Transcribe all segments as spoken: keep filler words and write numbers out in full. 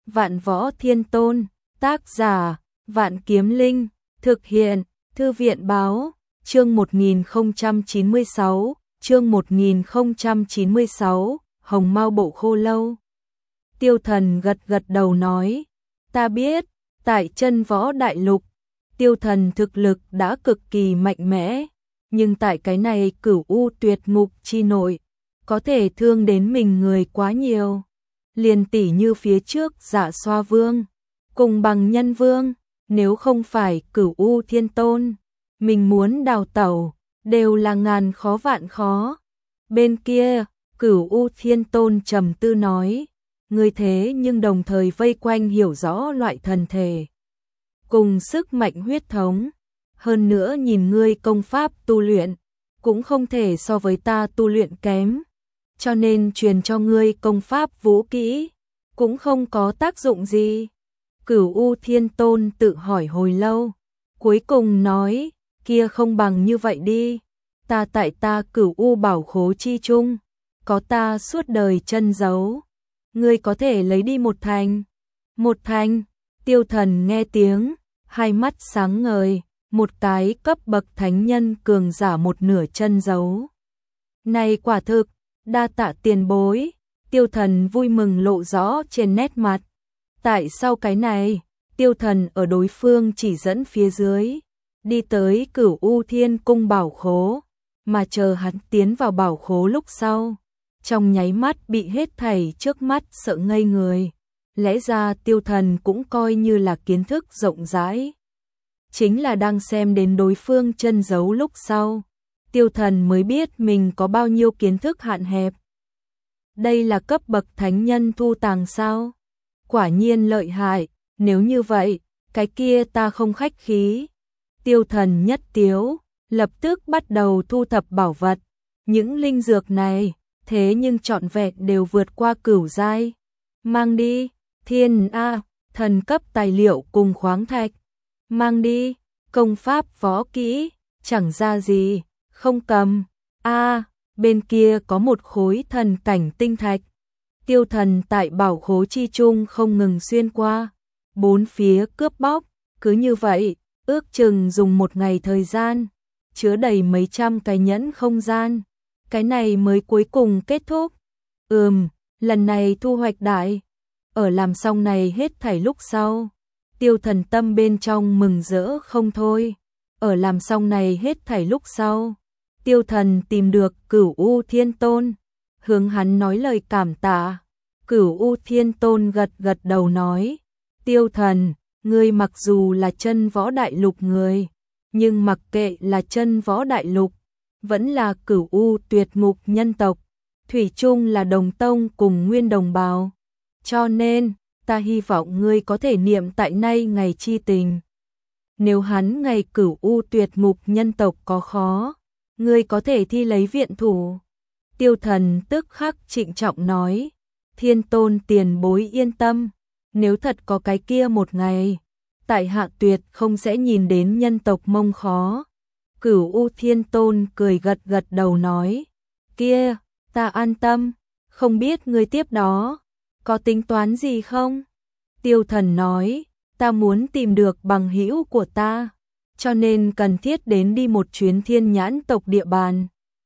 Vạn Võ Thiên Tôn, tác giả, Vạn Kiếm Linh, thực hiện, Thư viện báo, chương một nghìn không trăm chín mươi sáu, chương một nghìn không trăm chín mươi sáu, Hồng Mao Bộ Khô Lâu. Tiêu Thần gật gật đầu nói, ta biết, tại Chân Võ Đại Lục, Tiêu Thần thực lực đã cực kỳ mạnh mẽ, nhưng tại cái này Cửu U Tuyệt Ngục chi nội, có thể thương đến mình người quá nhiều. Liền tỷ như phía trước Dạ Xoa Vương, cùng Bằng Nhân Vương, nếu không phải Cửu U Thiên Tôn, mình muốn đào tẩu, đều là ngàn khó vạn khó. Bên kia, Cửu U Thiên Tôn trầm tư nói, ngươi thế nhưng đồng thời vây quanh hiểu rõ loại thần thể, cùng sức mạnh huyết thống, hơn nữa nhìn ngươi công pháp tu luyện, cũng không thể so với ta tu luyện kém, cho nên truyền cho ngươi công pháp vũ kỹ, cũng không có tác dụng gì. Cửu U Thiên Tôn tự hỏi hồi lâu, cuối cùng nói, kia không bằng như vậy đi, ta tại ta Cửu U bảo khố chi chung, có ta suốt đời chân dấu, ngươi có thể lấy đi một thành. Một thành, Tiêu Thần nghe tiếng, hai mắt sáng ngời, một cái cấp bậc thánh nhân cường giả một nửa chân dấu. Này quả thực, đa tạ tiền bối, Tiêu Thần vui mừng lộ rõ trên nét mặt. Tại sao cái này, Tiêu Thần ở đối phương chỉ dẫn phía dưới, đi tới Cửu U Thiên Cung bảo khố, mà chờ hắn tiến vào bảo khố lúc sau, trong nháy mắt bị hết thảy trước mắt sợ ngây người. Lẽ ra Tiêu Thần cũng coi như là kiến thức rộng rãi, chính là đang xem đến đối phương chân dấu lúc sau, Tiêu Thần mới biết mình có bao nhiêu kiến thức hạn hẹp. Đây là cấp bậc thánh nhân thu tàng sao? Quả nhiên lợi hại, nếu như vậy, cái kia ta không khách khí. Tiêu Thần nhất tiếu, lập tức bắt đầu thu thập bảo vật. Những linh dược này, thế nhưng trọn vẹn đều vượt qua cửu giai. Mang đi, thiên a, thần cấp tài liệu cùng khoáng thạch. Mang đi, công pháp võ kỹ, chẳng ra gì, không cầm. A, bên kia có một khối thần cảnh tinh thạch. Tiêu Thần tại bảo khố chi chung không ngừng xuyên qua, bốn phía cướp bóc, cứ như vậy, ước chừng dùng một ngày thời gian, chứa đầy mấy trăm cái nhẫn không gian, cái này mới cuối cùng kết thúc. Ừm, lần này thu hoạch đại, ở làm xong này hết thảy lúc sau, Tiêu Thần tâm bên trong mừng rỡ không thôi, ở làm xong này hết thảy lúc sau, Tiêu Thần tìm được Cửu U Thiên Tôn, hướng hắn nói lời cảm tạ. Cửu U Thiên Tôn gật gật đầu nói, Tiêu Thần, ngươi mặc dù là Chân Võ Đại Lục người, nhưng mặc kệ là Chân Võ Đại Lục, vẫn là Cửu U Tuyệt Ngục nhân tộc, thủy chung là đồng tông cùng nguyên đồng bào. Cho nên, ta hy vọng ngươi có thể niệm tại nay ngày chi tình. Nếu hắn ngày Cửu U Tuyệt Ngục nhân tộc có khó, ngươi có thể thi lấy viện thủ. Tiêu Thần tức khắc trịnh trọng nói, Thiên Tôn tiền bối yên tâm, nếu thật có cái kia một ngày, tại hạ tuyệt không sẽ nhìn đến nhân tộc Mông khó. Cửu U Thiên Tôn cười gật gật đầu nói, kia, ta an tâm, không biết ngươi tiếp đó, có tính toán gì không? Tiêu Thần nói, ta muốn tìm được bằng hữu của ta, cho nên cần thiết đến đi một chuyến Thiên Nhãn tộc địa bàn.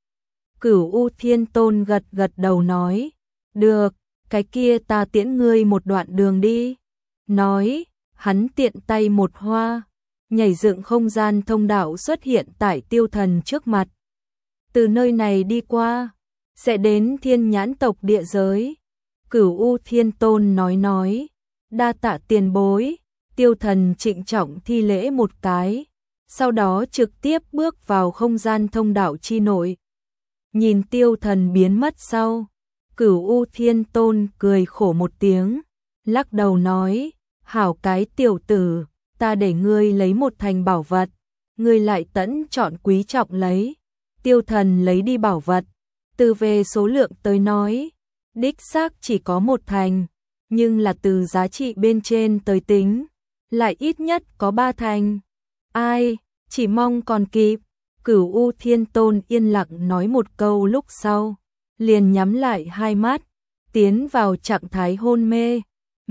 Cửu U Thiên Tôn gật gật đầu nói, được, cái kia ta tiễn ngươi một đoạn đường đi. Nói, hắn tiện tay một hoa, nhảy dựng không gian thông đạo xuất hiện tại Tiêu Thần trước mặt. Từ nơi này đi qua, sẽ đến Thiên Nhãn tộc địa giới. Cửu U Thiên Tôn nói nói, đa tạ tiền bối. Tiêu Thần trịnh trọng thi lễ một cái, sau đó trực tiếp bước vào không gian thông đạo chi nội. Nhìn Tiêu Thần biến mất sau, Cửu U Thiên Tôn cười khổ một tiếng, lắc đầu nói, hảo cái tiểu tử, ta để ngươi lấy một thành bảo vật, ngươi lại tẫn chọn quý trọng lấy. Tiêu Thần lấy đi bảo vật, từ về số lượng tới nói, đích xác chỉ có một thành, nhưng là từ giá trị bên trên tới tính, lại ít nhất có ba thành. Ai, chỉ mong còn kịp. Cửu U Thiên Tôn yên lặng nói một câu lúc sau, liền nhắm lại hai mắt, tiến vào trạng thái hôn mê,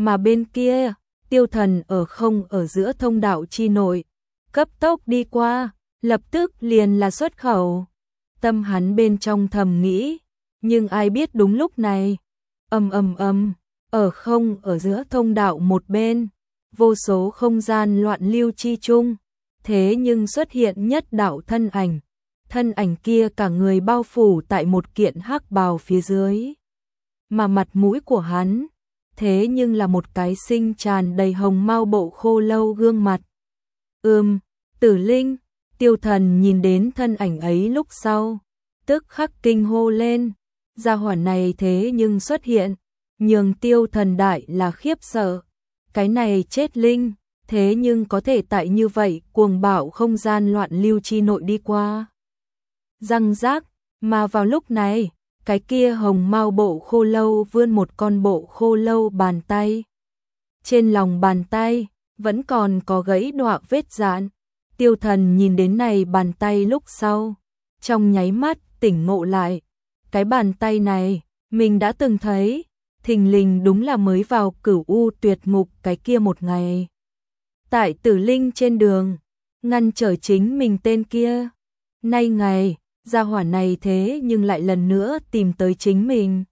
mà bên kia, Tiêu Thần ở không ở giữa thông đạo chi nội, cấp tốc đi qua, lập tức liền là xuất khẩu. Tâm hắn bên trong thầm nghĩ, nhưng ai biết đúng lúc này, ầm ầm ầm, ở không ở giữa thông đạo một bên, vô số không gian loạn lưu chi chung, thế nhưng xuất hiện nhất đạo thân ảnh, thân ảnh kia cả người bao phủ tại một kiện hắc bào phía dưới, mà mặt mũi của hắn, thế nhưng là một cái sinh tràn đầy hồng mau bộ khô lâu gương mặt. Ừm, Tử Linh, Tiêu Thần nhìn đến thân ảnh ấy lúc sau, tức khắc kinh hô lên, gia hỏa này thế nhưng xuất hiện, nhường Tiêu Thần đại là khiếp sợ, cái này chết linh, thế nhưng có thể tại như vậy cuồng bạo không gian loạn lưu chi nội đi qua. Răng rác, mà vào lúc này, cái kia hồng mau bộ khô lâu vươn một con bộ khô lâu bàn tay. Trên lòng bàn tay, vẫn còn có gãy đọa vết dạn. Tiêu Thần nhìn đến này bàn tay lúc sau, trong nháy mắt tỉnh ngộ lại. Cái bàn tay này, mình đã từng thấy, thình lình đúng là mới vào Cửu U tuyệt ngục cái kia một ngày. Tại Tử Linh trên đường, ngăn trở chính mình tên kia. Nay ngày, gia hỏa này thế nhưng lại lần nữa tìm tới chính mình.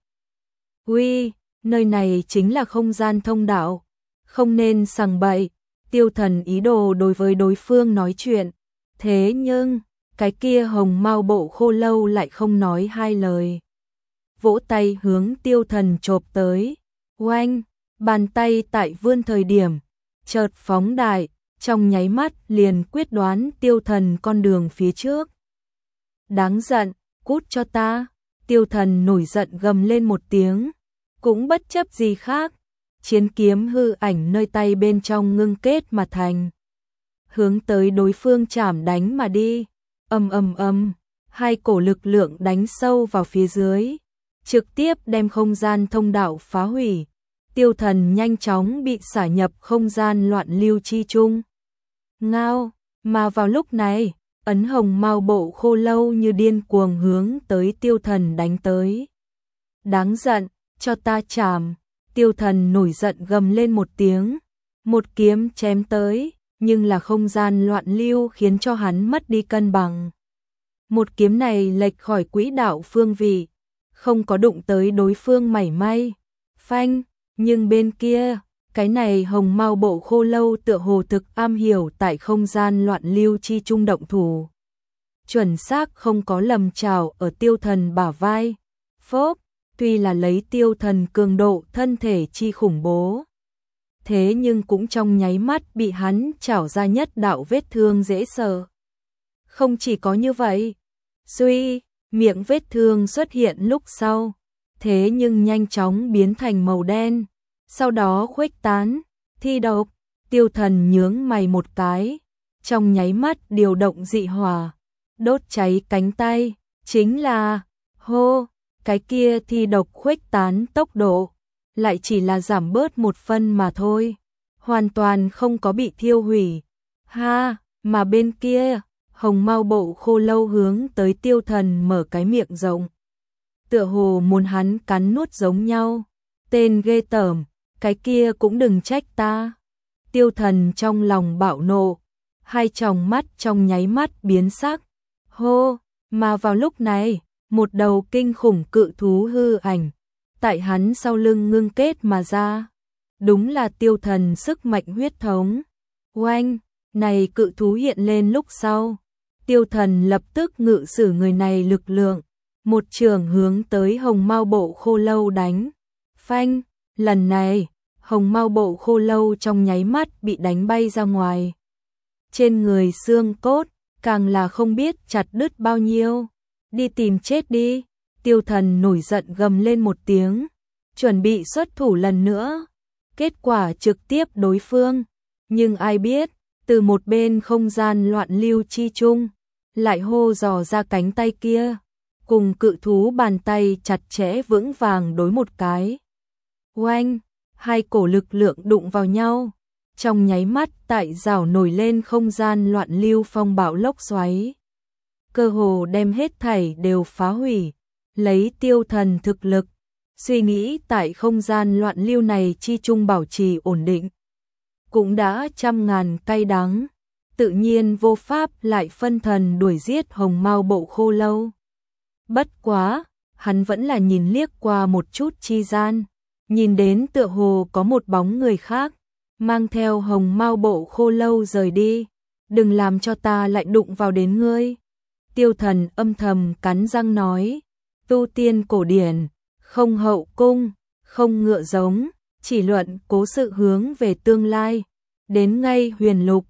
Uy, nơi này chính là không gian thông đạo, không nên sằng bậy. Tiêu Thần ý đồ đối với đối phương nói chuyện, thế nhưng, cái kia hồng mau bộ khô lâu lại không nói hai lời. Vỗ tay hướng Tiêu Thần chộp tới, oanh, bàn tay tại vươn thời điểm, chợt phóng đại, trong nháy mắt liền quyết đoán Tiêu Thần con đường phía trước. Đáng giận, cút cho ta, Tiêu Thần nổi giận gầm lên một tiếng, cũng bất chấp gì khác, chiến kiếm hư ảnh nơi tay bên trong ngưng kết mà thành. Hướng tới đối phương chảm đánh mà đi, ầm ầm ầm, hai cổ lực lượng đánh sâu vào phía dưới, trực tiếp đem không gian thông đạo phá hủy. Tiêu Thần nhanh chóng bị xả nhập không gian loạn lưu chi chung. Ngao, mà vào lúc này, ấn hồng mau bộ khô lâu như điên cuồng hướng tới Tiêu Thần đánh tới. Đáng giận, cho ta chảm. Tiêu Thần nổi giận gầm lên một tiếng, một kiếm chém tới, nhưng là không gian loạn lưu khiến cho hắn mất đi cân bằng. Một kiếm này lệch khỏi quỹ đạo phương vị, không có đụng tới đối phương mảy may. Phanh, nhưng bên kia, cái này hồng mau bộ khô lâu tựa hồ thực am hiểu tại không gian loạn lưu chi trung động thủ. Chuẩn xác không có lầm trào ở Tiêu Thần bả vai. Phốp, tuy là lấy Tiêu Thần cường độ thân thể chi khủng bố, thế nhưng cũng trong nháy mắt bị hắn chảo ra nhất đạo vết thương dễ sợ. Không chỉ có như vậy, suy, miệng vết thương xuất hiện lúc sau, thế nhưng nhanh chóng biến thành màu đen, sau đó khuếch tán, thi độc. Tiêu Thần nhướng mày một cái, trong nháy mắt điều động dị hỏa, đốt cháy cánh tay, chính là, hô, cái kia thi độc khuếch tán tốc độ, lại chỉ là giảm bớt một phân mà thôi, hoàn toàn không có bị thiêu hủy. Ha, mà bên kia, hồng mau bộ khô lâu hướng tới Tiêu Thần mở cái miệng rộng, tựa hồ muốn hắn cắn nuốt giống nhau. Tên ghê tởm, cái kia cũng đừng trách ta. Tiêu Thần trong lòng bạo nộ, hai tròng mắt trong nháy mắt biến sắc. Hô, mà vào lúc này, một đầu kinh khủng cự thú hư ảnh, tại hắn sau lưng ngưng kết mà ra. Đúng là Tiêu Thần sức mạnh huyết thống. Oanh, này cự thú hiện lên lúc sau, Tiêu Thần lập tức ngự sử người này lực lượng, một trường hướng tới hồng mau bộ khô lâu đánh. Phanh, lần này, hồng mau bộ khô lâu trong nháy mắt bị đánh bay ra ngoài. Trên người xương cốt, càng là không biết chặt đứt bao nhiêu. Đi tìm chết đi. Tiêu Thần nổi giận gầm lên một tiếng, chuẩn bị xuất thủ lần nữa. Kết quả trực tiếp đối phương, nhưng ai biết, từ một bên không gian loạn lưu chi chung, lại hô dò ra cánh tay kia, cùng cự thú bàn tay chặt chẽ vững vàng đối một cái. Oanh, hai cổ lực lượng đụng vào nhau, trong nháy mắt tại rào nổi lên không gian loạn lưu phong bạo lốc xoáy. Cơ hồ đem hết thảy đều phá hủy, lấy Tiêu Thần thực lực, suy nghĩ tại không gian loạn lưu này chi chung bảo trì ổn định. Cũng đã trăm ngàn cay đắng, tự nhiên vô pháp lại phân thần đuổi giết hồng mao bộ khô lâu. Bất quá, hắn vẫn là nhìn liếc qua một chút chi gian, nhìn đến tựa hồ có một bóng người khác, mang theo hồng mao bộ khô lâu rời đi, đừng làm cho ta lại đụng vào đến ngươi. Tiêu Thần âm thầm cắn răng nói, tu tiên cổ điển, không hậu cung, không ngựa giống, chỉ luận cố sự hướng về tương lai, đến ngay huyền lục,